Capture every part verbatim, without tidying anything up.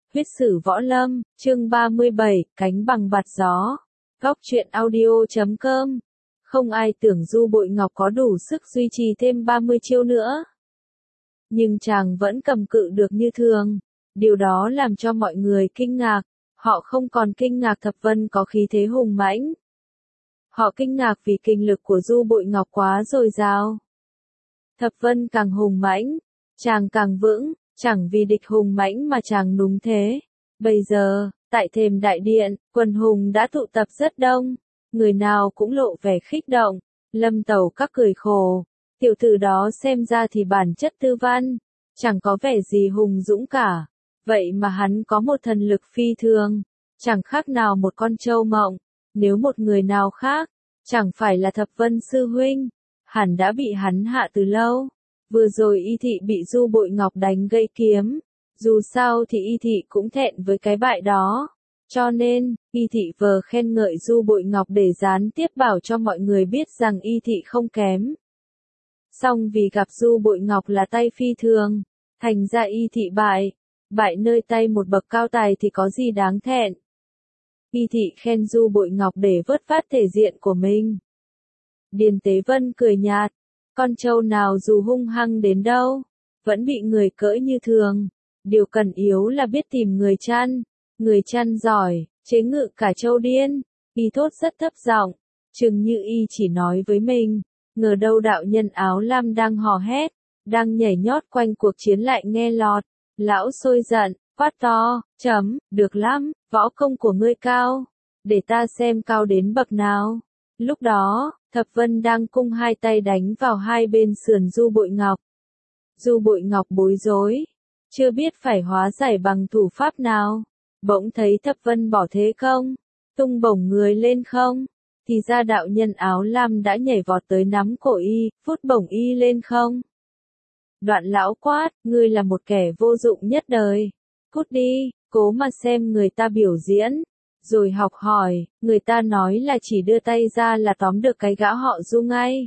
Huyết sử võ lâm, chương ba mươi bảy, cánh bằng bạt gió. Góc truyện audio chấm com. Không ai tưởng Du Bội Ngọc có đủ sức duy trì thêm ba mươi chiêu nữa. Nhưng chàng vẫn cầm cự được như thường. Điều đó làm cho mọi người kinh ngạc. Họ không còn kinh ngạc Thập Vân có khí thế hùng mãnh. Họ kinh ngạc vì kinh lực của Du Bội Ngọc quá dồi dào. Thập Vân càng hùng mãnh, chàng càng vững. Chẳng vì địch hùng mãnh mà chàng núng thế. Bây giờ, tại thềm đại điện, quần hùng đã tụ tập rất đông. Người nào cũng lộ vẻ khích động. Lâm Tẩu các cười khổ. Tiểu tử đó xem ra thì bản chất tư văn. Chẳng có vẻ gì hùng dũng cả. Vậy mà hắn có một thần lực phi thường. Chẳng khác nào một con trâu mộng. Nếu một người nào khác, chẳng phải là Thập Vân sư huynh, hẳn đã bị hắn hạ từ lâu. Vừa rồi Y Thị bị Du Bội Ngọc đánh gãy kiếm, dù sao thì Y Thị cũng thẹn với cái bại đó, cho nên, Y Thị vờ khen ngợi Du Bội Ngọc để gián tiếp bảo cho mọi người biết rằng Y Thị không kém. Song vì gặp Du Bội Ngọc là tay phi thường, thành ra Y Thị bại, bại nơi tay một bậc cao tài thì có gì đáng thẹn. Y Thị khen Du Bội Ngọc để vớt vát thể diện của mình. Điền Tế Vân cười nhạt. Con trâu nào dù hung hăng đến đâu, vẫn bị người cưỡi như thường. Điều cần yếu là biết tìm người chăn. Người chăn giỏi, chế ngự cả trâu điên. Y thốt rất thấp giọng, chừng như Y chỉ nói với mình. Ngờ đâu đạo nhân áo lam đang hò hét, đang nhảy nhót quanh cuộc chiến lại nghe lọt. Lão sôi giận, quát to, chấm, được lắm, võ công của ngươi cao. Để ta xem cao đến bậc nào. Lúc đó, Thập Vân đang cung hai tay đánh vào hai bên sườn Du Bội Ngọc. Du Bội Ngọc bối rối, chưa biết phải hóa giải bằng thủ pháp nào. Bỗng thấy Thập Vân bỏ thế không, tung bổng người lên không, thì ra đạo nhân áo lam đã nhảy vọt tới nắm cổ Y, phút bổng Y lên không. Đoạn lão quát, ngươi là một kẻ vô dụng nhất đời. Cút đi, cố mà xem người ta biểu diễn. Rồi học hỏi, người ta nói là chỉ đưa tay ra là tóm được cái gã họ Du ngay.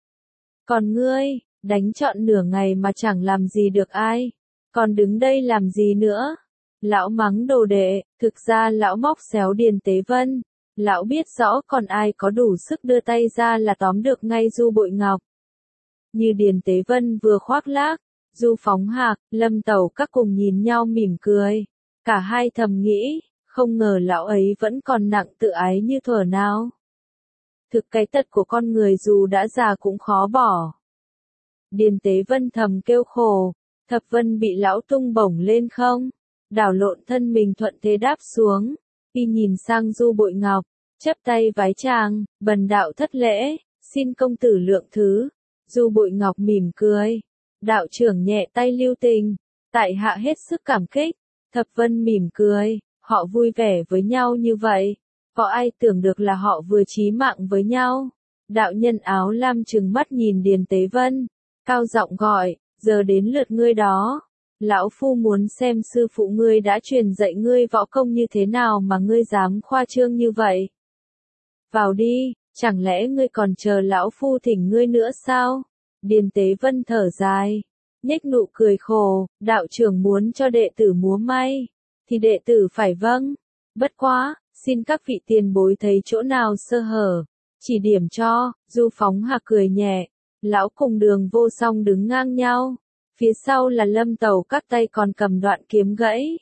Còn ngươi, đánh trọn nửa ngày mà chẳng làm gì được ai. Còn đứng đây làm gì nữa? Lão mắng đồ đệ, thực ra lão móc xéo Điền Tế Vân. Lão biết rõ còn ai có đủ sức đưa tay ra là tóm được ngay Du Bội Ngọc. Như Điền Tế Vân vừa khoác lác, Du Phóng Hạc, Lâm Tẩu các cùng nhìn nhau mỉm cười. Cả hai thầm nghĩ. Không ngờ lão ấy vẫn còn nặng tự ái như thuở nào. Thực cái tật của con người dù đã già cũng khó bỏ. Điền Tế Vân thầm kêu khổ, Thập Vân bị lão tung bổng lên không, đảo lộn thân mình thuận thế đáp xuống. Y nhìn sang Du Bội Ngọc, chắp tay vái chàng, bần đạo thất lễ, xin công tử lượng thứ. Du Bội Ngọc mỉm cười, đạo trưởng nhẹ tay lưu tình, tại hạ hết sức cảm kích. Thập Vân mỉm cười. Họ vui vẻ với nhau như vậy, có ai tưởng được là họ vừa chí mạng với nhau. Đạo nhân áo lam trừng mắt nhìn Điền Tế Vân, cao giọng gọi, giờ đến lượt ngươi đó. Lão phu muốn xem sư phụ ngươi đã truyền dạy ngươi võ công như thế nào mà ngươi dám khoa trương như vậy. Vào đi, chẳng lẽ ngươi còn chờ lão phu thỉnh ngươi nữa sao? Điền Tế Vân thở dài, nhếch nụ cười khổ, đạo trưởng muốn cho đệ tử múa may. Thì đệ tử phải vâng. Bất quá, xin các vị tiền bối thấy chỗ nào sơ hở, chỉ điểm cho. Du Phóng Hạc cười nhẹ, lão cùng Đường Vô Song đứng ngang nhau, phía sau là Lâm Tẩu các tay còn cầm đoạn kiếm gãy.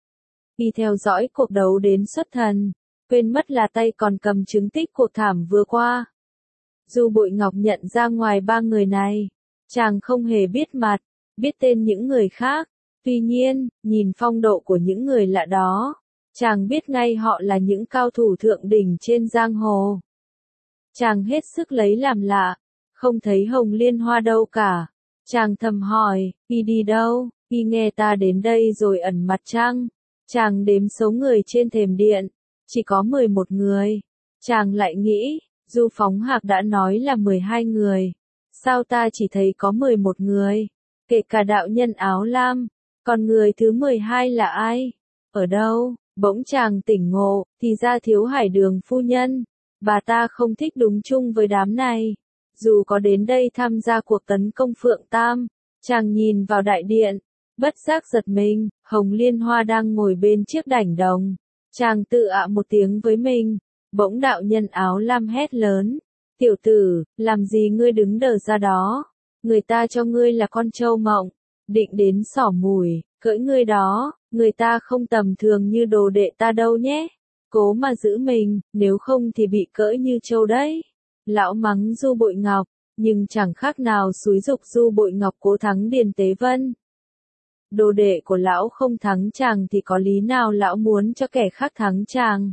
Y theo dõi cuộc đấu đến xuất thần, quên mất là tay còn cầm chứng tích cuộc thảm vừa qua. Du Bội Ngọc nhận ra ngoài ba người này, chàng không hề biết mặt, biết tên những người khác. Tuy nhiên, nhìn phong độ của những người lạ đó, chàng biết ngay họ là những cao thủ thượng đỉnh trên giang hồ. Chàng hết sức lấy làm lạ, không thấy Hồng Liên Hoa đâu cả. Chàng thầm hỏi, Y đi đâu? Y nghe ta đến đây rồi ẩn mặt chăng? Chàng đếm số người trên thềm điện, chỉ có mười một người. Chàng lại nghĩ, Du Phóng Hạc đã nói là mười hai người. Sao ta chỉ thấy có mười một người? Kể cả đạo nhân áo lam. Còn người thứ mười hai là ai? Ở đâu? Bỗng chàng tỉnh ngộ, thì ra Thiếu Hải Đường phu nhân. Bà ta không thích đúng chung với đám này. Dù có đến đây tham gia cuộc tấn công Phượng Tam, chàng nhìn vào đại điện, Bất giác giật mình, Hồng Liên Hoa đang ngồi bên chiếc đảnh đồng. Chàng tự ạ một tiếng với mình, bỗng đạo nhân áo lam hét lớn. Tiểu tử, làm gì ngươi đứng đờ ra đó? Người ta cho ngươi là con trâu mộng, định đến xỏ mùi, cưỡi ngươi đó, người ta không tầm thường như đồ đệ ta đâu nhé. Cố mà giữ mình, nếu không thì bị cưỡi như trâu đấy. Lão mắng Du Bội Ngọc, nhưng chẳng khác nào xúi giục Du Bội Ngọc cố thắng Điền Tế Vân. Đồ đệ của lão không thắng chàng thì có lý nào lão muốn cho kẻ khác thắng chàng?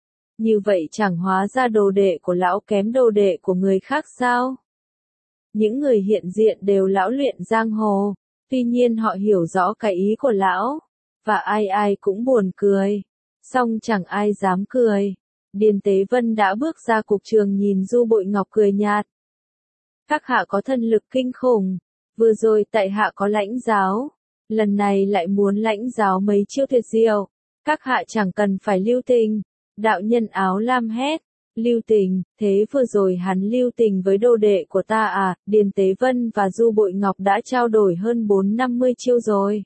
Như vậy chẳng hóa ra đồ đệ của lão kém đồ đệ của người khác sao? Những người hiện diện đều lão luyện giang hồ, tuy nhiên họ hiểu rõ cái ý của lão, và ai ai cũng buồn cười, song chẳng ai dám cười. Điền Tế Vân đã bước ra cục trường nhìn Du Bội Ngọc cười nhạt. Các hạ có thân lực kinh khủng, vừa rồi tại hạ có lãnh giáo, lần này lại muốn lãnh giáo mấy chiêu tuyệt diệu, các hạ chẳng cần phải lưu tình. Đạo nhân áo lam hét, lưu tình, thế vừa rồi hắn lưu tình với đồ đệ của ta à? Điền Tế Vân và Du Bội Ngọc đã trao đổi hơn bốn năm mươi chiêu rồi.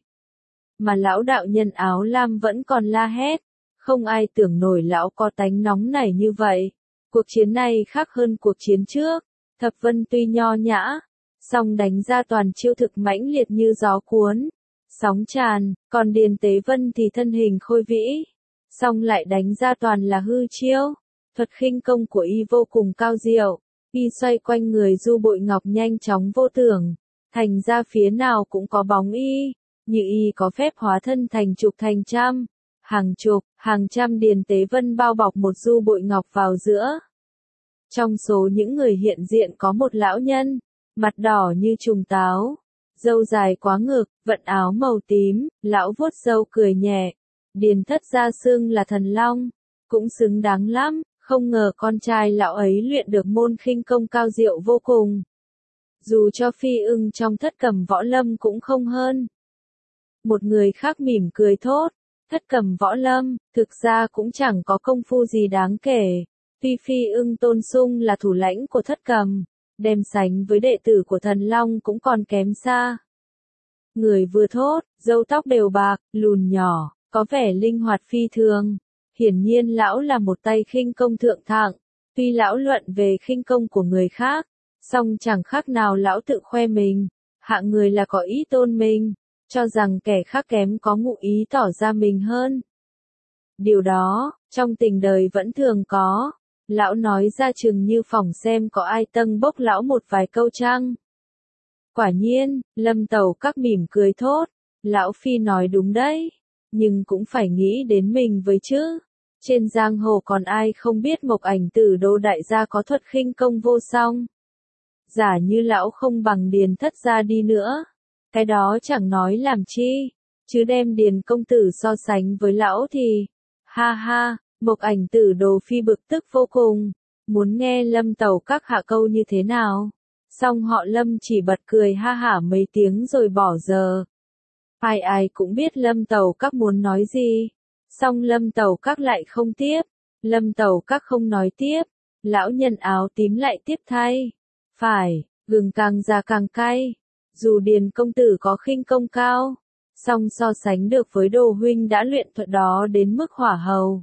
Mà lão đạo nhân áo lam vẫn còn la hét, không ai tưởng nổi lão có tánh nóng nảy như vậy. Cuộc chiến này khác hơn cuộc chiến trước, Thập Vân tuy nho nhã, song đánh ra toàn chiêu thực mãnh liệt như gió cuốn, sóng tràn, còn Điền Tế Vân thì thân hình khôi vĩ, song lại đánh ra toàn là hư chiêu. Thuật khinh công của y vô cùng cao diệu, y xoay quanh người Du Bội Ngọc nhanh chóng vô tưởng, thành ra phía nào cũng có bóng y, như y có phép hóa thân thành chục thành trăm, hàng chục, hàng trăm Điền Tế Vân bao bọc một Du Bội Ngọc vào giữa. Trong số những người hiện diện có một lão nhân, mặt đỏ như trùng táo, râu dài quá ngực, vận áo màu tím, lão vuốt râu cười nhẹ. Điền Thất gia xưng là thần long, cũng xứng đáng lắm, không ngờ con trai lão ấy luyện được môn khinh công cao diệu vô cùng. Dù cho Phi Ưng trong Thất Cầm Võ Lâm cũng không hơn. Một người khác mỉm cười thốt, Thất Cầm Võ Lâm, thực ra cũng chẳng có công phu gì đáng kể, tuy Phi Ưng Tôn Sung là thủ lãnh của Thất Cầm, đem sánh với đệ tử của Thần Long cũng còn kém xa. Người vừa thốt, râu tóc đều bạc, lùn nhỏ, có vẻ linh hoạt phi thường. Hiển nhiên lão là một tay khinh công thượng thặng, tuy lão luận về khinh công của người khác, song chẳng khác nào lão tự khoe mình, hạng người là có ý tôn mình, cho rằng kẻ khác kém có ngụ ý tỏ ra mình hơn. Điều đó, trong tình đời vẫn thường có, lão nói ra chừng như phỏng xem có ai tâng bốc lão một vài câu chăng. Quả nhiên, Lâm Tẩu Các mỉm cười thốt, lão Phi nói đúng đấy, nhưng cũng phải nghĩ đến mình với chứ. Trên giang hồ còn ai không biết Mộc Ảnh Tử Đô đại gia có thuật khinh công vô song. Giả như lão không bằng Điền Thất gia đi nữa, cái đó chẳng nói làm chi, chứ đem Điền công tử so sánh với lão thì, ha ha, Mộc Ảnh Tử Đô phi bực tức vô cùng, muốn nghe Lâm Tẩu Các hạ câu như thế nào. Song họ Lâm chỉ bật cười ha hả mấy tiếng rồi bỏ giờ. Ai ai cũng biết Lâm Tẩu Các muốn nói gì, song Lâm Tẩu Các lại không tiếp. Lâm Tẩu Các không nói tiếp, lão nhân áo tím lại tiếp thay. Phải, gừng càng già càng cay. Dù Điền công tử có khinh công cao, song so sánh được với Đồ huynh đã luyện thuật đó đến mức hỏa hầu.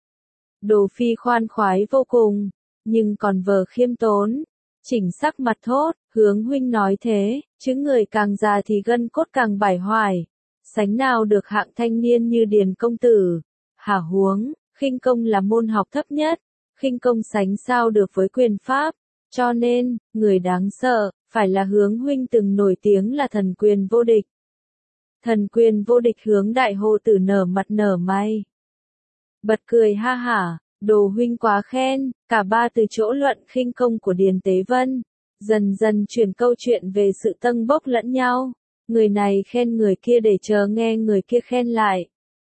Đồ Phi khoan khoái vô cùng, nhưng còn vờ khiêm tốn, chỉnh sắc mặt thốt, Hướng huynh nói thế, chứ người càng già thì gân cốt càng bải hoài, sánh nào được hạng thanh niên như Điền công tử. Hả huống, khinh công là môn học thấp nhất, khinh công sánh sao được với quyền pháp, cho nên, người đáng sợ, phải là Hướng huynh từng nổi tiếng là thần quyền vô địch. Thần quyền vô địch Hướng đại hồ tử nở mặt nở mày. Bật cười ha hả, Đồ huynh quá khen, cả ba từ chỗ luận khinh công của Điền Tế Vân, dần dần chuyển câu chuyện về sự tâng bốc lẫn nhau, người này khen người kia để chờ nghe người kia khen lại.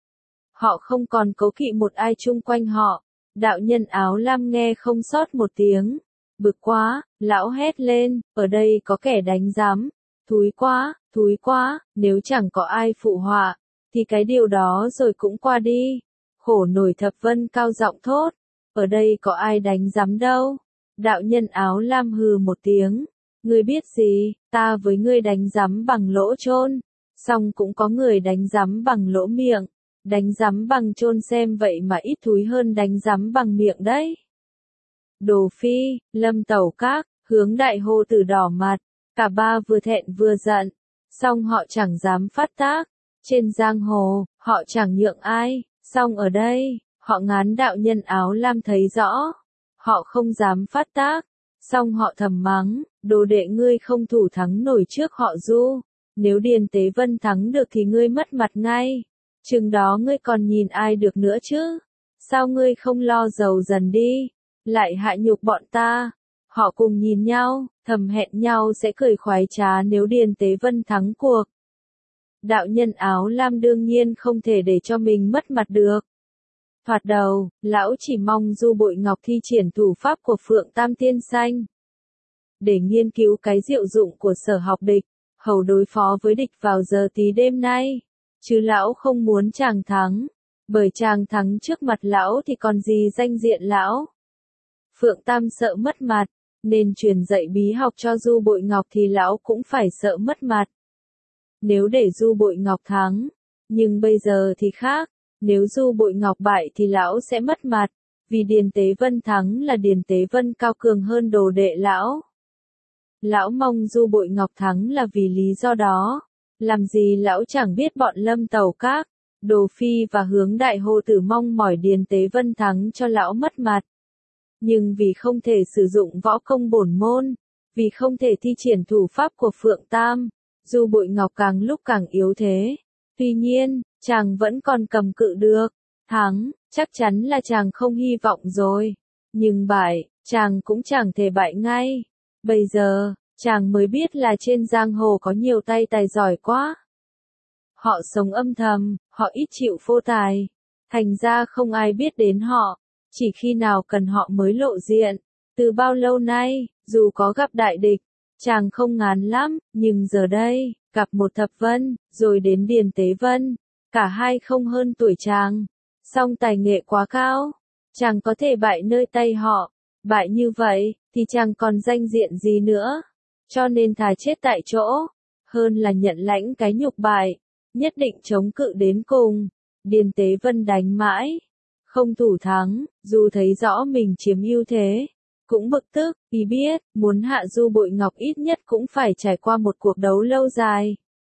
Họ không còn cố kỵ một ai chung quanh họ, đạo nhân áo lam nghe không sót một tiếng, bực quá, lão hét lên, ở đây có kẻ đánh giám, thúi quá, thúi quá, nếu chẳng có ai phụ họa, thì cái điều đó rồi cũng qua đi. Khổ nổi Thập Vân cao giọng thốt, ở đây có ai đánh giám đâu. Đạo nhân áo lam hừ một tiếng, ngươi biết gì, ta với ngươi đánh giám bằng lỗ chôn. Xong cũng có người đánh giám bằng lỗ miệng, đánh giám bằng chôn xem vậy mà ít thúi hơn đánh giám bằng miệng đấy. Đồ Phi, Lâm Tẩu Các, Hướng Đại hô từ đỏ mặt, cả ba vừa thẹn vừa giận, song họ chẳng dám phát tác. Trên giang hồ, họ chẳng nhượng ai, song ở đây, họ ngán đạo nhân áo lam thấy rõ. Họ không dám phát tác, song họ thầm mắng, đồ đệ ngươi không thủ thắng nổi trước họ Du. Nếu Điền Tế Vân thắng được thì ngươi mất mặt ngay. Chừng đó ngươi còn nhìn ai được nữa chứ? Sao ngươi không lo giàu dần đi, lại hạ nhục bọn ta? Họ cùng nhìn nhau, thầm hẹn nhau sẽ cười khoái trá nếu Điền Tế Vân thắng cuộc. Đạo nhân áo lam đương nhiên không thể để cho mình mất mặt được. Thoạt đầu, lão chỉ mong Du Bội Ngọc thi triển thủ pháp của Phượng Tam Tiên Xanh để nghiên cứu cái diệu dụng của Sở Học Địch, hầu đối phó với địch vào giờ tí đêm nay. Chứ lão không muốn chàng thắng, bởi chàng thắng trước mặt lão thì còn gì danh diện lão. Phượng Tam sợ mất mặt, nên truyền dạy bí học cho Du Bội Ngọc thì lão cũng phải sợ mất mặt. Nếu để Du Bội Ngọc thắng, nhưng bây giờ thì khác, nếu Du Bội Ngọc bại thì lão sẽ mất mặt, vì Điền Tế Vân thắng là Điền Tế Vân cao cường hơn đồ đệ lão. Lão mong Du Bội Ngọc thắng là vì lý do đó, làm gì lão chẳng biết bọn Lâm Tẩu Các, Đồ Phi và Hướng Đại hô tử mong mỏi Điền Tế Vân thắng cho lão mất mặt. Nhưng vì không thể sử dụng võ công bổn môn, vì không thể thi triển thủ pháp của Phượng Tam, Du Bội Ngọc càng lúc càng yếu thế. Tuy nhiên, chàng vẫn còn cầm cự được. Thắng, chắc chắn là chàng không hy vọng rồi. Nhưng bại, chàng cũng chẳng thể bại ngay. Bây giờ, chàng mới biết là trên giang hồ có nhiều tay tài giỏi quá. Họ sống âm thầm, họ ít chịu phô tài. Thành ra không ai biết đến họ, chỉ khi nào cần họ mới lộ diện. Từ bao lâu nay, dù có gặp đại địch, chàng không ngán lắm, nhưng giờ đây, gặp một Thập Vân, rồi đến Điền Tế Vân, cả hai không hơn tuổi chàng, song tài nghệ quá cao, chàng có thể bại nơi tay họ, bại như vậy, thì chàng còn danh diện gì nữa, cho nên thà chết tại chỗ, hơn là nhận lãnh cái nhục bại, nhất định chống cự đến cùng. Điền Tế Vân đánh mãi, không thủ thắng, dù thấy rõ mình chiếm ưu thế, cũng bực tức, vì biết, muốn hạ Du Bội Ngọc ít nhất cũng phải trải qua một cuộc đấu lâu dài.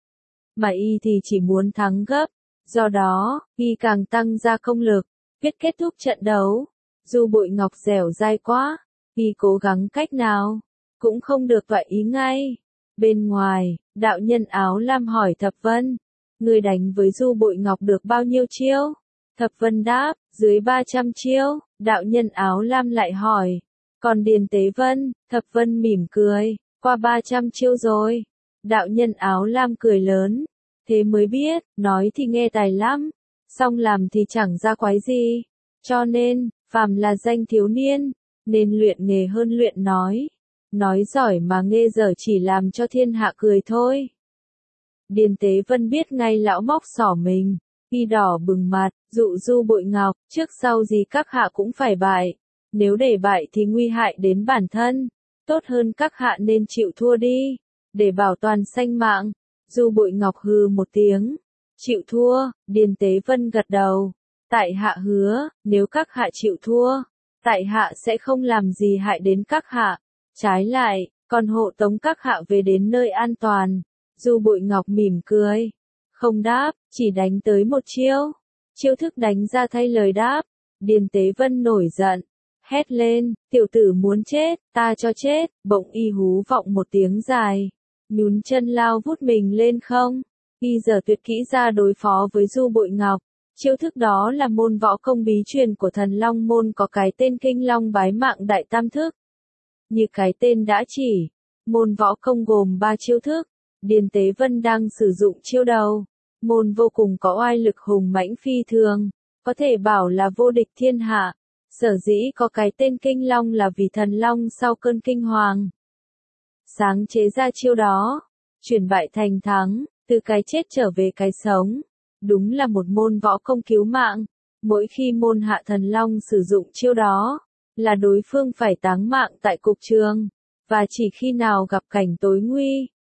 Mà y thì chỉ muốn thắng gấp, do đó, y càng tăng ra công lực, biết kết thúc trận đấu. Du Bội Ngọc dẻo dai quá, y cố gắng cách nào, cũng không được vậy ý ngay. Bên ngoài, đạo nhân áo lam hỏi Thập Vân, người đánh với Du Bội Ngọc được bao nhiêu chiêu? Thập Vân đáp, dưới ba trăm chiêu. Đạo nhân áo lam lại hỏi, còn Điền Tế Vân? Thập Vân mỉm cười, qua ba trăm chiêu rồi. Đạo nhân áo lam cười lớn, thế mới biết, nói thì nghe tài lắm, song làm thì chẳng ra quái gì. Cho nên, phàm là danh thiếu niên, nên luyện nghề hơn luyện nói. Nói giỏi mà nghe dở chỉ làm cho thiên hạ cười thôi. Điền Tế Vân biết ngay lão móc xỏ mình, y đỏ bừng mặt, dụ Du Bội Ngọc, trước sau gì các hạ cũng phải bại. Nếu để bại thì nguy hại đến bản thân, tốt hơn các hạ nên chịu thua đi, để bảo toàn sanh mạng. Du Bội Ngọc hừ một tiếng, chịu thua. Điền Tế Vân gật đầu, tại hạ hứa, nếu các hạ chịu thua, tại hạ sẽ không làm gì hại đến các hạ, trái lại, còn hộ tống các hạ về đến nơi an toàn. Du Bội Ngọc mỉm cười, không đáp, chỉ đánh tới một chiêu, chiêu thức đánh ra thay lời đáp. Điền Tế Vân nổi giận, hét lên, tiểu tử muốn chết, ta cho chết. Bỗng y hú vọng một tiếng dài, nhún chân lao vút mình lên không. Y giờ tuyệt kỹ ra đối phó với Du Bội Ngọc. Chiêu thức đó là môn võ công bí truyền của Thần Long môn, có cái tên Kinh Long Bái Mạng Đại Tam Thức. Như cái tên đã chỉ, môn võ công gồm ba chiêu thức. Điền Tế Vân đang sử dụng chiêu đầu, môn vô cùng có oai lực hùng mãnh phi thường, có thể bảo là vô địch thiên hạ. Sở dĩ có cái tên Kinh Long là vì Thần Long sau cơn kinh hoàng sáng chế ra chiêu đó, chuyển bại thành thắng, từ cái chết trở về cái sống. Đúng là một môn võ công cứu mạng. Mỗi khi môn hạ Thần Long sử dụng chiêu đó, là đối phương phải táng mạng tại cục trường, và chỉ khi nào gặp cảnh tối nguy,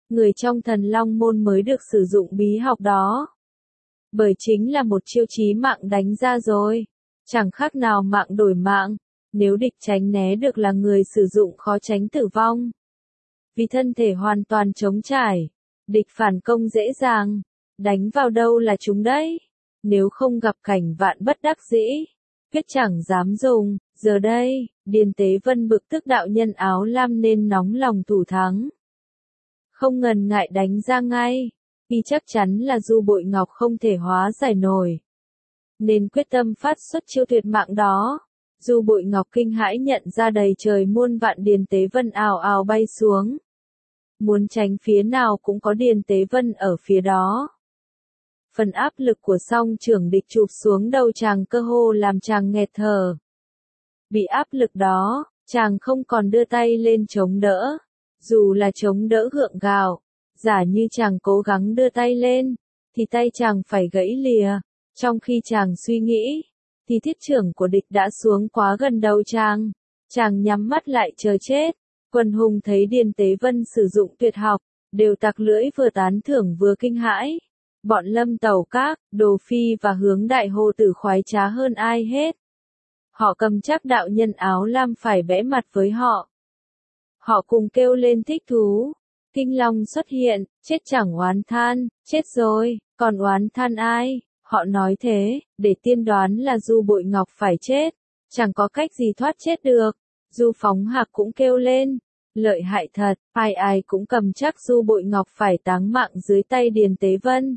người trong Thần Long môn mới được sử dụng bí học đó. Bởi chính là một chiêu chí mạng đánh ra rồi. Chẳng khác nào mạng đổi mạng. Nếu địch tránh né được là người sử dụng khó tránh tử vong. Vì thân thể hoàn toàn trống trải. Địch phản công dễ dàng. Đánh vào đâu là chúng đấy. Nếu không gặp cảnh vạn bất đắc dĩ. Quyết chẳng dám dùng. Giờ đây, Điền Tế Vân bực tức đạo nhân áo lam nên nóng lòng thủ thắng. Không ngần ngại đánh ra ngay. Vì chắc chắn là Du Bội Ngọc không thể hóa giải nổi. Nên quyết tâm phát xuất chiêu tuyệt mạng đó. Du Bội Ngọc kinh hãi nhận ra đầy trời muôn vạn Điền Tế Vân ào ào bay xuống. Muốn tránh phía nào cũng có Điền Tế Vân ở phía đó. Phần áp lực của song trưởng địch chụp xuống đầu chàng cơ hồ làm chàng nghẹt thở. Bị áp lực đó, chàng không còn đưa tay lên chống đỡ. Dù là chống đỡ gượng gạo, giả như chàng cố gắng đưa tay lên, thì tay chàng phải gãy lìa. Trong khi chàng suy nghĩ, thì thiết trưởng của địch đã xuống quá gần đầu chàng. Chàng nhắm mắt lại chờ chết. Quần hùng thấy Điền Tế Vân sử dụng tuyệt học, đều tặc lưỡi vừa tán thưởng vừa kinh hãi. Bọn Lâm Tẩu Các, Đồ Phi và Hướng Đại Hồ Tử khoái trá hơn ai hết. Họ cầm chắc đạo nhân áo lam phải bẽ mặt với họ. Họ cùng kêu lên thích thú. Kinh Long xuất hiện, chết chẳng oán than, chết rồi, còn oán than ai? Họ nói thế, để tiên đoán là Du Bội Ngọc phải chết. Chẳng có cách gì thoát chết được. Du Phóng Hạc cũng kêu lên. Lợi hại thật, ai ai cũng cầm chắc Du Bội Ngọc phải táng mạng dưới tay Điền Tế Vân.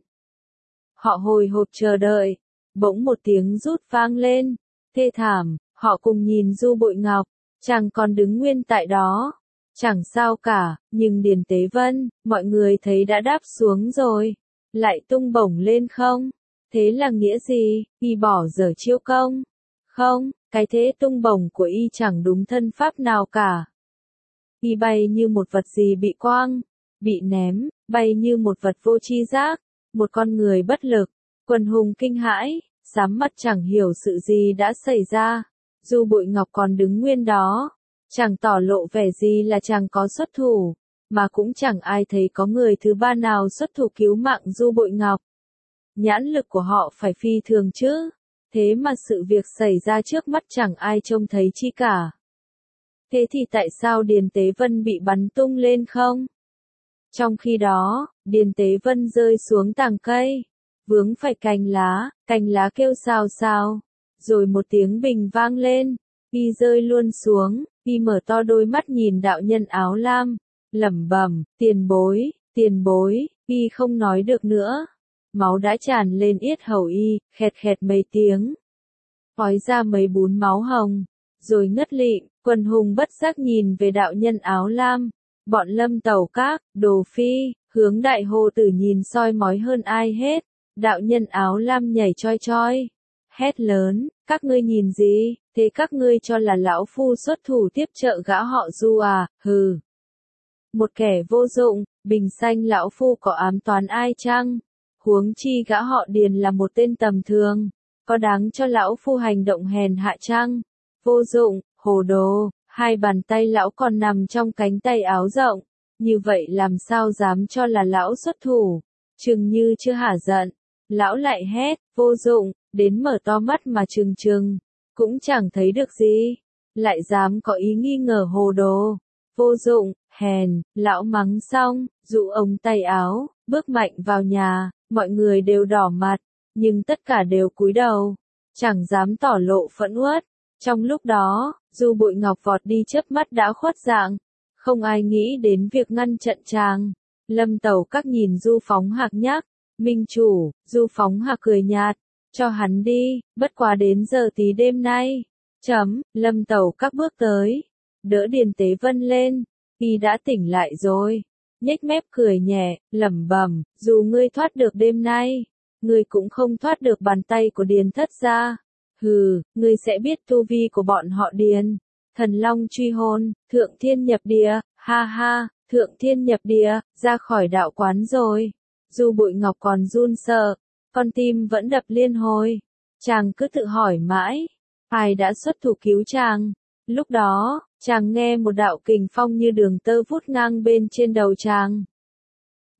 Họ hồi hộp chờ đợi. Bỗng một tiếng rút vang lên. Thê thảm, họ cùng nhìn Du Bội Ngọc. Chàng còn đứng nguyên tại đó. Chẳng sao cả, nhưng Điền Tế Vân, mọi người thấy đã đáp xuống rồi. Lại tung bổng lên không? Thế là nghĩa gì? Y bỏ dở chiêu công? Không, cái thế tung bổng của y chẳng đúng thân pháp nào cả. Y bay như một vật gì bị quang, bị ném, bay như một vật vô tri giác, một con người bất lực. Quần hùng kinh hãi, sám mặt chẳng hiểu sự gì đã xảy ra. Du Bội Ngọc còn đứng nguyên đó, chẳng tỏ lộ vẻ gì là chàng có xuất thủ, mà cũng chẳng ai thấy có người thứ ba nào xuất thủ cứu mạng Du Bội Ngọc. Nhãn lực của họ phải phi thường chứ, thế mà sự việc xảy ra trước mắt chẳng ai trông thấy chi cả. Thế thì tại sao Điền Tế Vân bị bắn tung lên không? Trong khi đó, Điền Tế Vân rơi xuống tàng cây, vướng phải cành lá, cành lá kêu xào xào, rồi một tiếng bình vang lên, y rơi luôn xuống, y mở to đôi mắt nhìn đạo nhân áo lam, lẩm bẩm, tiền bối, tiền bối, y không nói được nữa. Máu đã tràn lên yết hầu y, khẹt khẹt mấy tiếng. Khói ra mấy bún máu hồng, rồi ngất lịm, quần hùng bất giác nhìn về đạo nhân áo lam. Bọn Lâm Tẩu Các, Đồ Phi, Hướng Đại Hồ Tử nhìn soi mói hơn ai hết. Đạo nhân áo lam nhảy choi choi, hét lớn, các ngươi nhìn gì, thế các ngươi cho là lão phu xuất thủ tiếp trợ gã họ Du à, hừ. Một kẻ vô dụng, bình xanh lão phu có ám toán ai chăng? Huống chi gã họ Điền là một tên tầm thường, có đáng cho lão phu hành động hèn hạ chăng? Vô dụng, hồ đồ, hai bàn tay lão còn nằm trong cánh tay áo rộng, như vậy làm sao dám cho là lão xuất thủ? Chừng như chưa hả giận, lão lại hét, vô dụng, đến mở to mắt mà trừng trừng, cũng chẳng thấy được gì, lại dám có ý nghi ngờ hồ đồ. Vô dụng, hèn, lão mắng xong, dụ ống tay áo, bước mạnh vào nhà, mọi người đều đỏ mặt, nhưng tất cả đều cúi đầu, chẳng dám tỏ lộ phẫn uất. Trong lúc đó, Du Bội Ngọc vọt đi chớp mắt đã khuất dạng, không ai nghĩ đến việc ngăn chặn chàng. Lâm Tẩu Các nhìn Du Phóng Hạc nhắc, minh chủ, Du Phóng Hạc cười nhạt, cho hắn đi, bất quá đến giờ tí đêm nay. Chấm, Lâm Tẩu Các bước tới, đỡ Điền Tế Vân lên, y đã tỉnh lại rồi, nhếch mép cười nhẹ, lẩm bẩm, dù ngươi thoát được đêm nay, ngươi cũng không thoát được bàn tay của Điền thất gia. Hừ, ngươi sẽ biết tu vi của bọn họ Điền. Thần Long truy hồn, thượng thiên nhập địa, ha ha, thượng thiên nhập địa, ra khỏi đạo quán rồi. Du Bội Ngọc còn run sợ, con tim vẫn đập liên hồi. Chàng cứ tự hỏi mãi, ai đã xuất thủ cứu chàng? Lúc đó, chàng nghe một đạo kình phong như đường tơ vút ngang bên trên đầu chàng.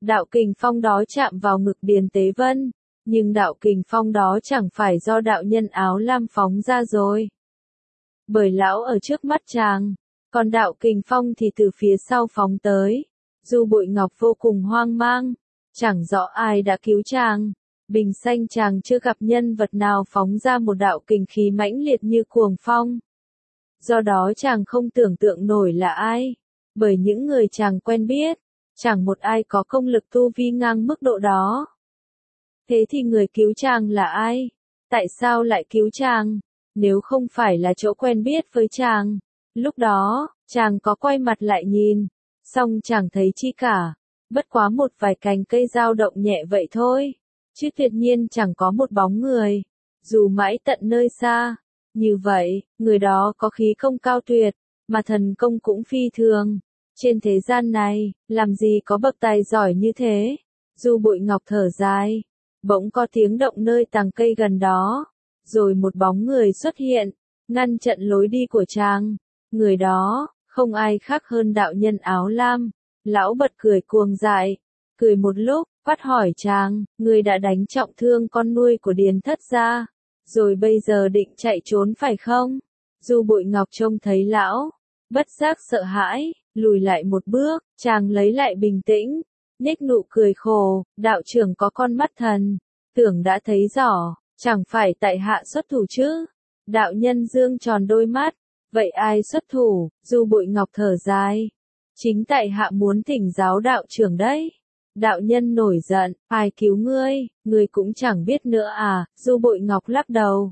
đạo kình phong đó chạm vào ngực Điền Tế Vân, nhưng đạo kình phong đó chẳng phải do đạo nhân áo lam phóng ra rồi. Bởi lão ở trước mắt chàng, còn đạo kình phong thì từ phía sau phóng tới. Du Bội Ngọc vô cùng hoang mang, chẳng rõ ai đã cứu chàng. Bình xanh chàng chưa gặp nhân vật nào phóng ra một đạo kình khí mãnh liệt như cuồng phong. Do đó chàng không tưởng tượng nổi là ai, bởi những người chàng quen biết, chẳng một ai có công lực tu vi ngang mức độ đó. Thế thì người cứu chàng là ai? Tại sao lại cứu chàng? Nếu không phải là chỗ quen biết với chàng, lúc đó, chàng có quay mặt lại nhìn, song chẳng thấy chi cả, bất quá một vài cành cây dao động nhẹ vậy thôi, chứ tuyệt nhiên chẳng có một bóng người, dù mãi tận nơi xa. Như vậy, người đó có khí công cao tuyệt, mà thần công cũng phi thường. Trên thế gian này, làm gì có bậc tài giỏi như thế? Du Bội Ngọc thở dài, bỗng có tiếng động nơi tàng cây gần đó, rồi một bóng người xuất hiện, ngăn chặn lối đi của chàng. Người đó, không ai khác hơn đạo nhân áo lam. Lão bật cười cuồng dại, cười một lúc, bắt hỏi chàng, người đã đánh trọng thương con nuôi của Điền Thất gia, rồi bây giờ định chạy trốn phải không? Du Bội Ngọc trông thấy lão, bất giác sợ hãi, lùi lại một bước, chàng lấy lại bình tĩnh, nhếch nụ cười khổ, đạo trưởng có con mắt thần, tưởng đã thấy rõ, chẳng phải tại hạ xuất thủ chứ? Đạo nhân dương tròn đôi mắt, vậy ai xuất thủ? Du Bội Ngọc thở dài, chính tại hạ muốn thỉnh giáo đạo trưởng đấy. Đạo nhân nổi giận, ai cứu ngươi, ngươi cũng chẳng biết nữa à? Du Bội Ngọc lắc đầu.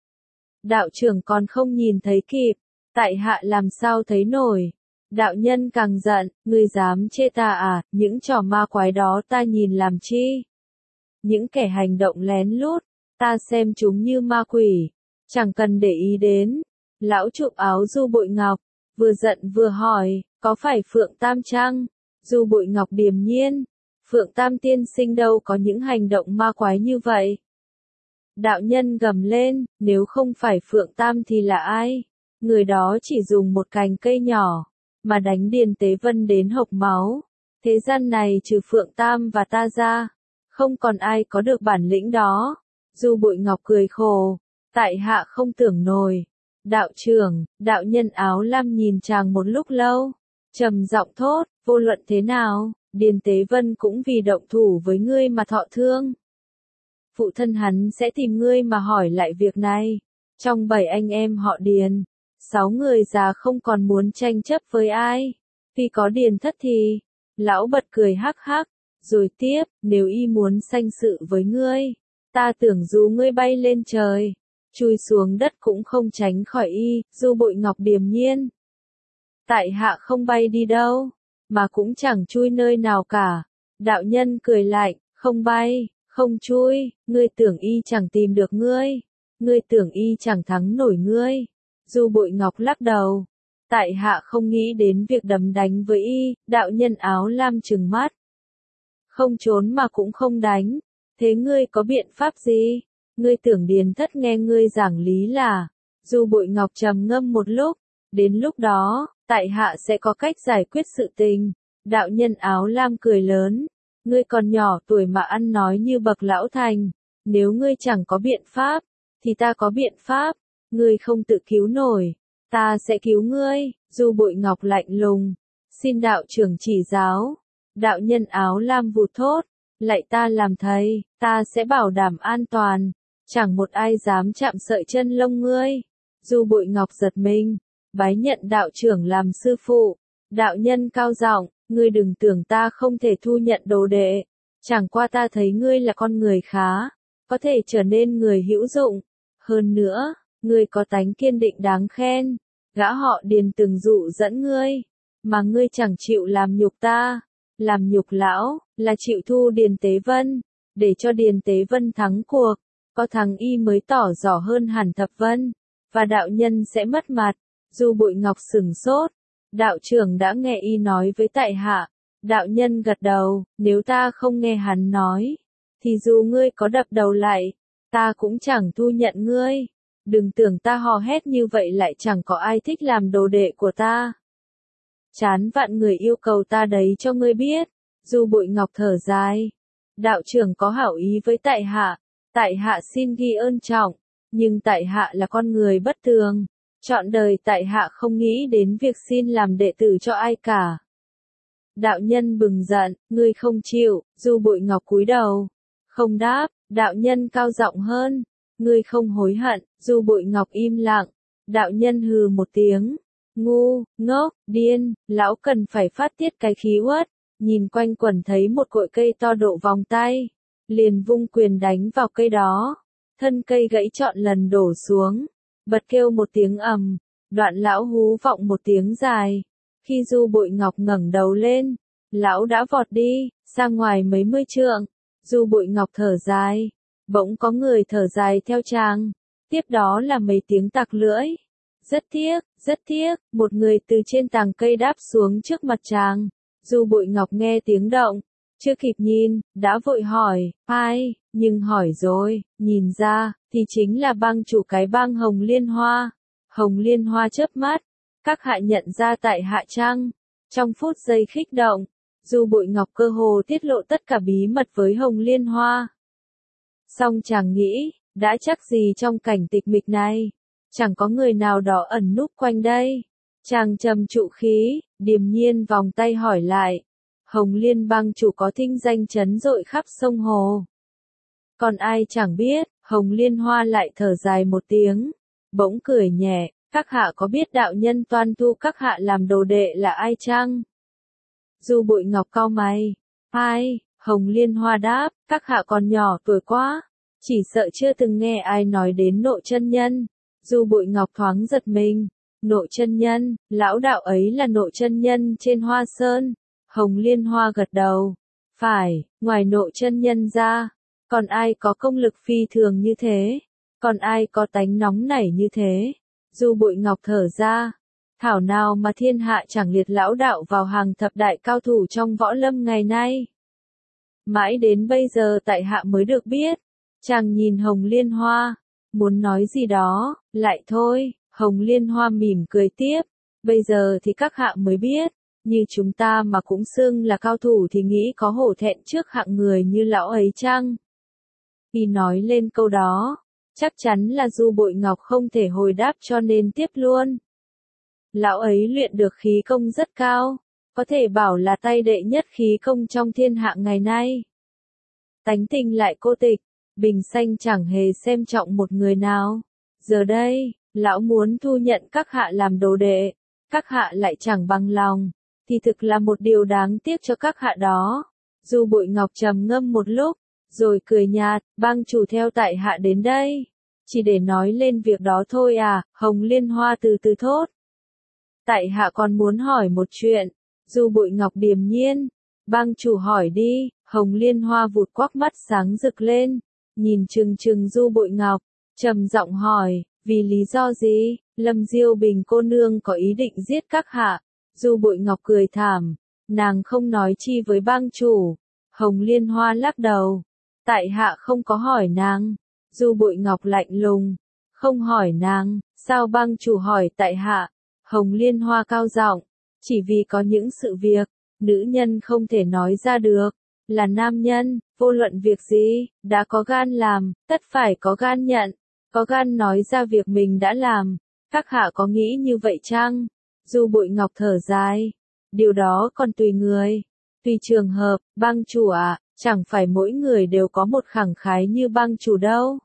Đạo trưởng còn không nhìn thấy kịp, tại hạ làm sao thấy nổi. Đạo nhân càng giận, ngươi dám chê ta à? Những trò ma quái đó ta nhìn làm chi? Những kẻ hành động lén lút, ta xem chúng như ma quỷ, chẳng cần để ý đến. Lão chụp áo Du Bội Ngọc, vừa giận vừa hỏi, có phải Phượng Tam chăng? Du Bội Ngọc điềm nhiên, Phượng Tam tiên sinh đâu có những hành động ma quái như vậy. Đạo nhân gầm lên, nếu không phải Phượng Tam thì là ai? Người đó chỉ dùng một cành cây nhỏ, mà đánh Điền Tế Vân đến hộc máu. Thế gian này trừ Phượng Tam và ta ra, không còn ai có được bản lĩnh đó. Du Bội Ngọc cười khổ, tại hạ không tưởng nổi. Đạo trưởng, đạo nhân áo lam nhìn chàng một lúc lâu, trầm giọng thốt, vô luận thế nào, Điền Tế Vân cũng vì động thủ với ngươi mà thọ thương. Phụ thân hắn sẽ tìm ngươi mà hỏi lại việc này. Trong bảy anh em họ Điền, sáu người già không còn muốn tranh chấp với ai. Vì có Điền Thất thì, lão bật cười hắc hắc, rồi tiếp, nếu y muốn sanh sự với ngươi, ta tưởng dù ngươi bay lên trời, chui xuống đất cũng không tránh khỏi y. Du Bội Ngọc điềm nhiên, tại hạ không bay đi đâu, mà cũng chẳng chui nơi nào cả. Đạo nhân cười lạnh, không bay, không chui, ngươi tưởng y chẳng tìm được ngươi, ngươi tưởng y chẳng thắng nổi ngươi. Du Bội Ngọc lắc đầu, tại hạ không nghĩ đến việc đấm đánh với y. Đạo nhân áo lam trừng mắt, không trốn mà cũng không đánh, thế ngươi có biện pháp gì? Ngươi tưởng Điền Thất nghe ngươi giảng lý là? Du Bội Ngọc trầm ngâm một lúc, đến lúc đó, tại hạ sẽ có cách giải quyết sự tình. Đạo nhân áo lam cười lớn, ngươi còn nhỏ tuổi mà ăn nói như bậc lão thành, nếu ngươi chẳng có biện pháp, thì ta có biện pháp, ngươi không tự cứu nổi, ta sẽ cứu ngươi. Du Bội Ngọc lạnh lùng, xin đạo trưởng chỉ giáo. Đạo nhân áo lam vụt thốt, lạy ta làm thầy, ta sẽ bảo đảm an toàn, chẳng một ai dám chạm sợi chân lông ngươi. Du Bội Ngọc giật mình, bái nhận đạo trưởng làm sư phụ. Đạo nhân cao giọng, ngươi đừng tưởng ta không thể thu nhận đồ đệ, chẳng qua ta thấy ngươi là con người khá, có thể trở nên người hữu dụng. Hơn nữa, ngươi có tánh kiên định đáng khen, gã họ Điền từng dụ dẫn ngươi, mà ngươi chẳng chịu làm nhục ta, làm nhục lão, là chịu thu Điền Tế Vân, để cho Điền Tế Vân thắng cuộc, có thắng y mới tỏ rõ hơn hẳn Thập Vân, và đạo nhân sẽ mất mặt. Du Bội Ngọc sửng sốt, đạo trưởng đã nghe y nói với tại hạ. Đạo nhân gật đầu, nếu ta không nghe hắn nói, thì dù ngươi có đập đầu lại, ta cũng chẳng thu nhận ngươi. Đừng tưởng ta hò hét như vậy lại chẳng có ai thích làm đồ đệ của ta. Chán vạn người yêu cầu ta đấy cho ngươi biết. Du Bội Ngọc thở dài. Đạo trưởng có hảo ý với tại hạ, tại hạ xin ghi ơn trọng, nhưng tại hạ là con người bất thường, trọn đời tại hạ không nghĩ đến việc xin làm đệ tử cho ai cả. Đạo nhân bừng giận, ngươi không chịu, Du Bội Ngọc cúi đầu, không đáp, đạo nhân cao giọng hơn, ngươi không hối hận, Du Bội Ngọc im lặng, đạo nhân hừ một tiếng, ngu, ngốc, điên, lão cần phải phát tiết cái khí uất, nhìn quanh quẩn thấy một cội cây to độ vòng tay, liền vung quyền đánh vào cây đó, thân cây gãy trọn lần đổ xuống, bật kêu một tiếng ầm, đoạn lão hú vọng một tiếng dài, khi Du Bội Ngọc ngẩng đầu lên, lão đã vọt đi, ra ngoài mấy mươi trượng, Du Bội Ngọc thở dài, bỗng có người thở dài theo chàng, tiếp đó là mấy tiếng tạc lưỡi. Rất tiếc, rất tiếc, một người từ trên tàng cây đáp xuống trước mặt chàng. Du Bội Ngọc nghe tiếng động, chưa kịp nhìn, đã vội hỏi, ai, nhưng hỏi rồi, nhìn ra, thì chính là bang chủ cái bang Hồng Liên Hoa. Hồng Liên Hoa chớp mắt, các hạ nhận ra tại hạ chăng? Trong phút giây khích động, Du Bội Ngọc cơ hồ tiết lộ tất cả bí mật với Hồng Liên Hoa. Song chàng nghĩ, đã chắc gì trong cảnh tịch mịch này, chẳng có người nào đó ẩn núp quanh đây. Chàng trầm trụ khí, điềm nhiên vòng tay hỏi lại. Hồng Liên bang chủ có thinh danh chấn dội khắp sông hồ. Còn ai chẳng biết, Hồng Liên Hoa lại thở dài một tiếng, bỗng cười nhẹ, các hạ có biết đạo nhân toan thu các hạ làm đồ đệ là ai chăng? Du Bội Ngọc cau mày, ai? Hồng Liên Hoa đáp, các hạ còn nhỏ tuổi quá, chỉ sợ chưa từng nghe ai nói đến Nộ chân nhân. Du Bội Ngọc thoáng giật mình, Nộ chân nhân, lão đạo ấy là Nộ chân nhân trên Hoa Sơn. Hồng Liên Hoa gật đầu, phải, ngoài Nộ chân nhân ra, còn ai có công lực phi thường như thế, còn ai có tánh nóng nảy như thế. Du Bội Ngọc thở ra, thảo nào mà thiên hạ chẳng liệt lão đạo vào hàng thập đại cao thủ trong võ lâm ngày nay. Mãi đến bây giờ tại hạ mới được biết. Chàng nhìn Hồng Liên Hoa, muốn nói gì đó, lại thôi. Hồng Liên Hoa mỉm cười tiếp, bây giờ thì các hạ mới biết, như chúng ta mà cũng xưng là cao thủ thì nghĩ có hổ thẹn trước hạng người như lão ấy chăng? Khi nói lên câu đó, chắc chắn là Du Bội Ngọc không thể hồi đáp cho nên tiếp luôn. Lão ấy luyện được khí công rất cao, có thể bảo là tay đệ nhất khí công trong thiên hạ ngày nay. Tánh tình lại cô tịch, bình sanh chẳng hề xem trọng một người nào. Giờ đây, lão muốn thu nhận các hạ làm đồ đệ, các hạ lại chẳng bằng lòng, thì thực là một điều đáng tiếc cho các hạ đó. Du Bội Ngọc trầm ngâm một lúc, rồi cười nhạt, bang chủ theo tại hạ đến đây, chỉ để nói lên việc đó thôi à? Hồng Liên Hoa từ từ thốt. Tại hạ còn muốn hỏi một chuyện. Du Bội Ngọc điềm nhiên, bang chủ hỏi đi. Hồng Liên Hoa vụt quắc mắt sáng rực lên, nhìn chừng chừng Du Bội Ngọc, trầm giọng hỏi, vì lý do gì? Lâm Diêu Bình cô nương có ý định giết các hạ. Du Bội Ngọc cười thảm, nàng không nói chi với bang chủ. Hồng Liên Hoa lắc đầu, tại hạ không có hỏi nàng. Du Bội Ngọc lạnh lùng, không hỏi nàng, sao bang chủ hỏi tại hạ? Hồng Liên Hoa cao giọng, chỉ vì có những sự việc, nữ nhân không thể nói ra được, là nam nhân, vô luận việc gì, đã có gan làm, tất phải có gan nhận, có gan nói ra việc mình đã làm. Các hạ có nghĩ như vậy chăng? Du Bội Ngọc thở dài, điều đó còn tùy người, tùy trường hợp. Bang chủ ạ, à, chẳng phải mỗi người đều có một khẳng khái như bang chủ đâu.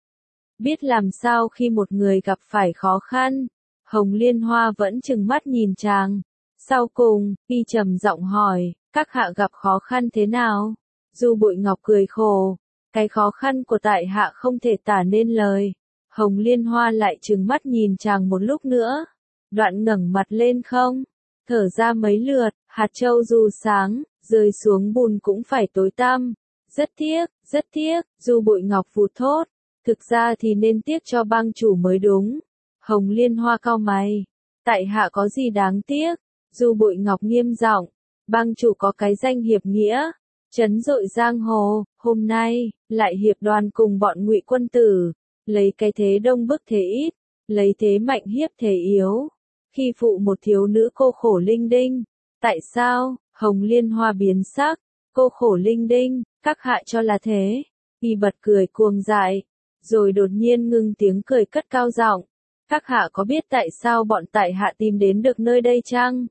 Biết làm sao khi một người gặp phải khó khăn. Hồng Liên Hoa vẫn trừng mắt nhìn chàng. Sau cùng, y trầm giọng hỏi, các hạ gặp khó khăn thế nào? Du Bội Ngọc cười khổ, cái khó khăn của tại hạ không thể tả nên lời. Hồng Liên Hoa lại trừng mắt nhìn chàng một lúc nữa, đoạn ngẩng mặt lên không, thở ra mấy lượt, hạt châu dù sáng, rơi xuống bùn cũng phải tối tăm. Rất tiếc, rất tiếc, Du Bội Ngọc vụt thốt, thực ra thì nên tiếc cho bang chủ mới đúng. Hồng Liên Hoa cau mày, tại hạ có gì đáng tiếc? Du Bội Ngọc nghiêm giọng, bang chủ có cái danh hiệp nghĩa, chấn dội giang hồ, hôm nay, lại hiệp đoàn cùng bọn Ngụy quân tử, lấy cái thế đông bức thế ít, lấy thế mạnh hiếp thế yếu, khi phụ một thiếu nữ cô khổ linh đinh. Tại sao? Hồng Liên Hoa biến sắc, Cô khổ linh đinh, các hạ cho là thế. Y bật cười cuồng dại, rồi đột nhiên ngưng tiếng cười cất cao giọng. Các hạ có biết tại sao bọn tại hạ tìm đến được nơi đây chăng?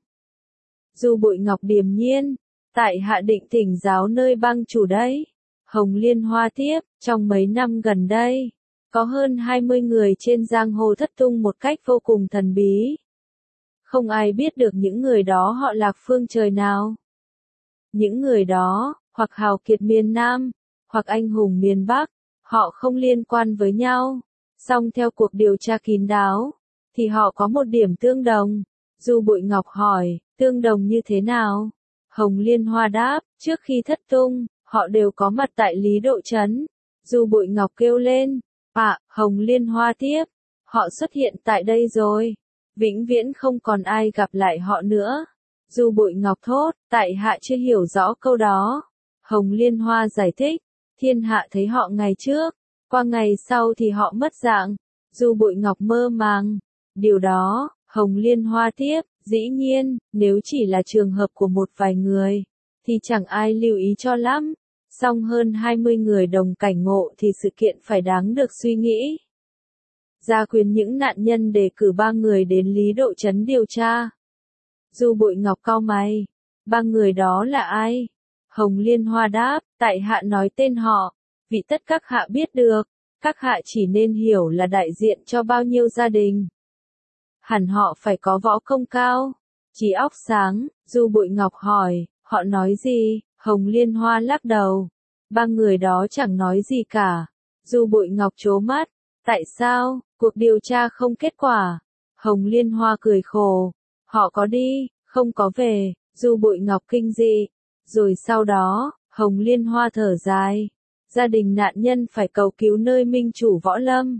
Du Bội Ngọc điềm nhiên, tại hạ định thỉnh giáo nơi bang chủ đấy. Hồng Liên Hoa tiếp, trong mấy năm gần đây, có hơn hai mươi người trên giang hồ thất tung một cách vô cùng thần bí. Không ai biết được những người đó họ lạc phương trời nào. Những người đó, hoặc hào kiệt miền Nam, hoặc anh hùng miền Bắc, họ không liên quan với nhau. Song theo cuộc điều tra kín đáo, thì họ có một điểm tương đồng. Du Bội Ngọc hỏi, tương đồng như thế nào? Hồng Liên Hoa đáp, trước khi thất tung, họ đều có mặt tại Lý Độ Trấn. Du Bội Ngọc kêu lên, à, Hồng Liên Hoa tiếp, họ xuất hiện tại đây rồi. Vĩnh viễn không còn ai gặp lại họ nữa. Du Bội Ngọc thốt, tại hạ chưa hiểu rõ câu đó. Hồng Liên Hoa giải thích, thiên hạ thấy họ ngày trước, qua ngày sau thì họ mất dạng. Du Bội Ngọc mơ màng. Điều đó, Hồng Liên Hoa tiếp, dĩ nhiên, nếu chỉ là trường hợp của một vài người, thì chẳng ai lưu ý cho lắm. Song hơn hai mươi người đồng cảnh ngộ thì sự kiện phải đáng được suy nghĩ. Gia khuyên những nạn nhân đề cử ba người đến Lý Độ Trấn điều tra. Du Bội Ngọc cau mày, ba người đó là ai? Hồng Liên Hoa đáp, tại hạ nói tên họ, vì tất các hạ biết được, các hạ chỉ nên hiểu là đại diện cho bao nhiêu gia đình. Hẳn họ phải có võ công cao, trí óc sáng. Du Bội Ngọc hỏi, họ nói gì? Hồng Liên Hoa lắc đầu, ba người đó chẳng nói gì cả. Du Bội Ngọc trố mắt, tại sao, cuộc điều tra không kết quả? Hồng Liên Hoa cười khổ, họ có đi, không có về. Du Bội Ngọc kinh dị, rồi sau đó, Hồng Liên Hoa thở dài, gia đình nạn nhân phải cầu cứu nơi minh chủ võ lâm.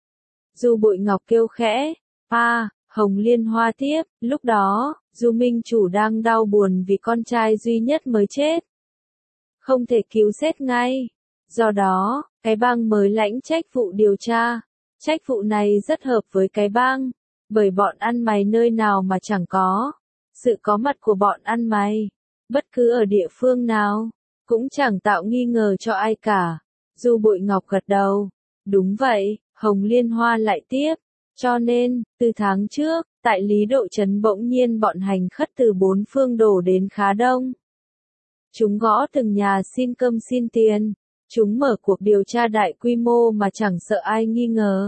Du Bội Ngọc kêu khẽ, a, Hồng Liên Hoa tiếp, lúc đó, Du minh chủ đang đau buồn vì con trai duy nhất mới chết. Không thể cứu xét ngay. Do đó, cái bang mới lãnh trách vụ điều tra. Trách vụ này rất hợp với cái bang, bởi bọn ăn mày nơi nào mà chẳng có. Sự có mặt của bọn ăn mày, bất cứ ở địa phương nào, cũng chẳng tạo nghi ngờ cho ai cả. Du Bội Ngọc gật đầu. Đúng vậy, Hồng Liên Hoa lại tiếp. Cho nên, từ tháng trước, tại Lý Độ Trấn bỗng nhiên bọn hành khất từ bốn phương đổ đến khá đông. Chúng gõ từng nhà xin cơm xin tiền. Chúng mở cuộc điều tra đại quy mô mà chẳng sợ ai nghi ngờ.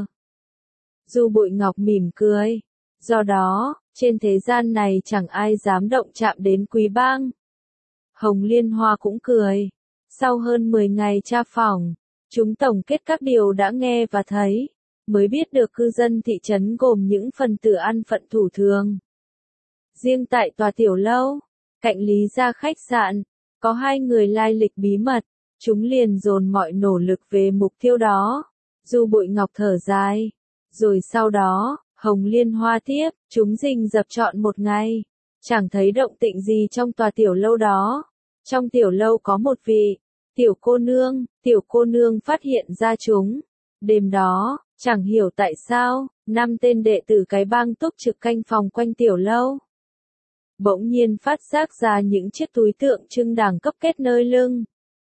Du Bội Ngọc mỉm cười. Do đó, trên thế gian này chẳng ai dám động chạm đến Quý bang. Hồng Liên Hoa cũng cười. Sau hơn mười ngày tra phỏng, chúng tổng kết các điều đã nghe và thấy, mới biết được cư dân thị trấn gồm những phần tử ăn phận thủ thường. Riêng tại tòa tiểu lâu, cạnh Lý gia khách sạn, có hai người lai lịch bí mật, chúng liền dồn mọi nỗ lực về mục tiêu đó. Du Bội Ngọc thở dài. Rồi sau đó, Hồng Liên Hoa tiếp, chúng rình rập trọn một ngày, chẳng thấy động tĩnh gì trong tòa tiểu lâu đó. Trong tiểu lâu có một vị tiểu cô nương, tiểu cô nương phát hiện ra chúng. Đêm đó, chẳng hiểu tại sao, năm tên đệ tử cái bang túc trực canh phòng quanh tiểu lâu. Bỗng nhiên phát giác ra những chiếc túi tượng trưng đẳng cấp kết nơi lưng.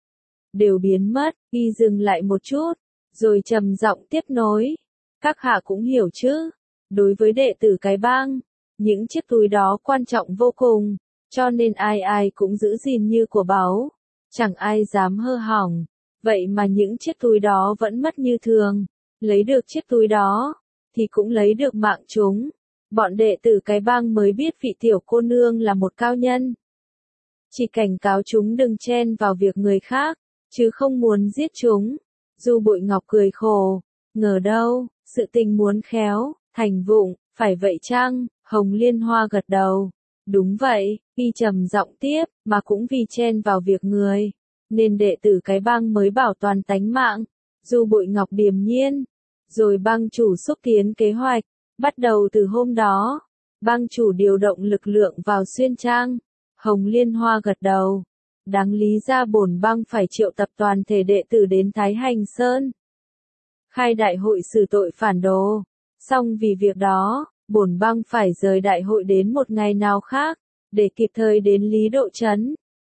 Đều biến mất, y dừng lại một chút, rồi trầm giọng tiếp nối. Các hạ cũng hiểu chứ, đối với đệ tử cái bang, những chiếc túi đó quan trọng vô cùng, cho nên ai ai cũng giữ gìn như của báu, chẳng ai dám hơ hỏng. Vậy mà những chiếc túi đó vẫn mất như thường, lấy được chiếc túi đó, thì cũng lấy được mạng chúng. Bọn đệ tử cái bang mới biết vị tiểu cô nương là một cao nhân. Chỉ cảnh cáo chúng đừng chen vào việc người khác, chứ không muốn giết chúng. Du Bội Ngọc cười khổ, ngờ đâu, sự tình muốn khéo, thành vụng, phải vậy chăng? Hồng Liên Hoa gật đầu. Đúng vậy, y trầm giọng tiếp, mà cũng vì chen vào việc người, nên đệ tử cái bang mới bảo toàn tánh mạng. Du Bội Ngọc điềm nhiên. Rồi bang chủ xúc tiến kế hoạch. Bắt đầu từ hôm đó, bang chủ điều động lực lượng vào Xuyên Trang. Hồng Liên Hoa gật đầu. Đáng lý ra bổn bang phải triệu tập toàn thể đệ tử đến Thái Hành Sơn, khai đại hội xử tội phản đồ. Song vì việc đó, bổn bang phải rời đại hội đến một ngày nào khác, để kịp thời đến Lý Độ Trấn.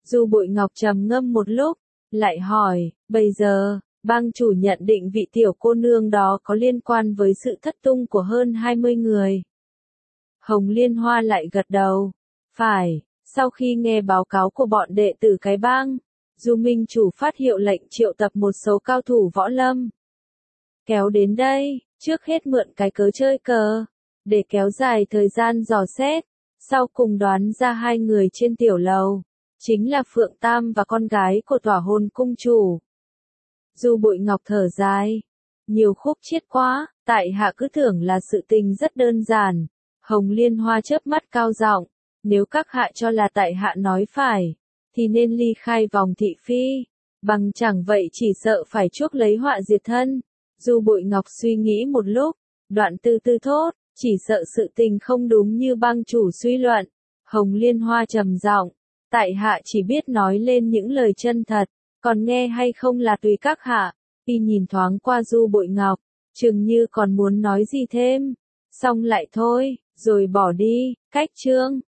Du Bội Ngọc trầm ngâm một lúc, lại hỏi, bây giờ, bang chủ nhận định vị tiểu cô nương đó có liên quan với sự thất tung của hơn hai mươi người. Hồng Liên Hoa lại gật đầu. Phải, sau khi nghe báo cáo của bọn đệ tử cái bang, Du Minh chủ phát hiệu lệnh triệu tập một số cao thủ võ lâm. Kéo đến đây, trước hết mượn cái cớ chơi cờ, để kéo dài thời gian dò xét, sau cùng đoán ra hai người trên tiểu lầu, chính là Phượng Tam và con gái của Tỏa Hồn cung chủ. Du Bội Ngọc thở dài, nhiều khúc chiết quá, tại hạ cứ tưởng là sự tình rất đơn giản. Hồng Liên Hoa chớp mắt cao giọng, nếu các hạ cho là tại hạ nói phải, thì nên ly khai vòng thị phi, bằng chẳng vậy chỉ sợ phải chuốc lấy họa diệt thân. Du Bội Ngọc suy nghĩ một lúc, đoạn từ từ thốt, chỉ sợ sự tình không đúng như bang chủ suy luận. Hồng Liên Hoa trầm giọng, tại hạ chỉ biết nói lên những lời chân thật, còn nghe hay không là tùy các hạ. Y nhìn thoáng qua Du Bội Ngọc, chừng như còn muốn nói gì thêm, xong lại thôi, rồi bỏ đi. Cách chương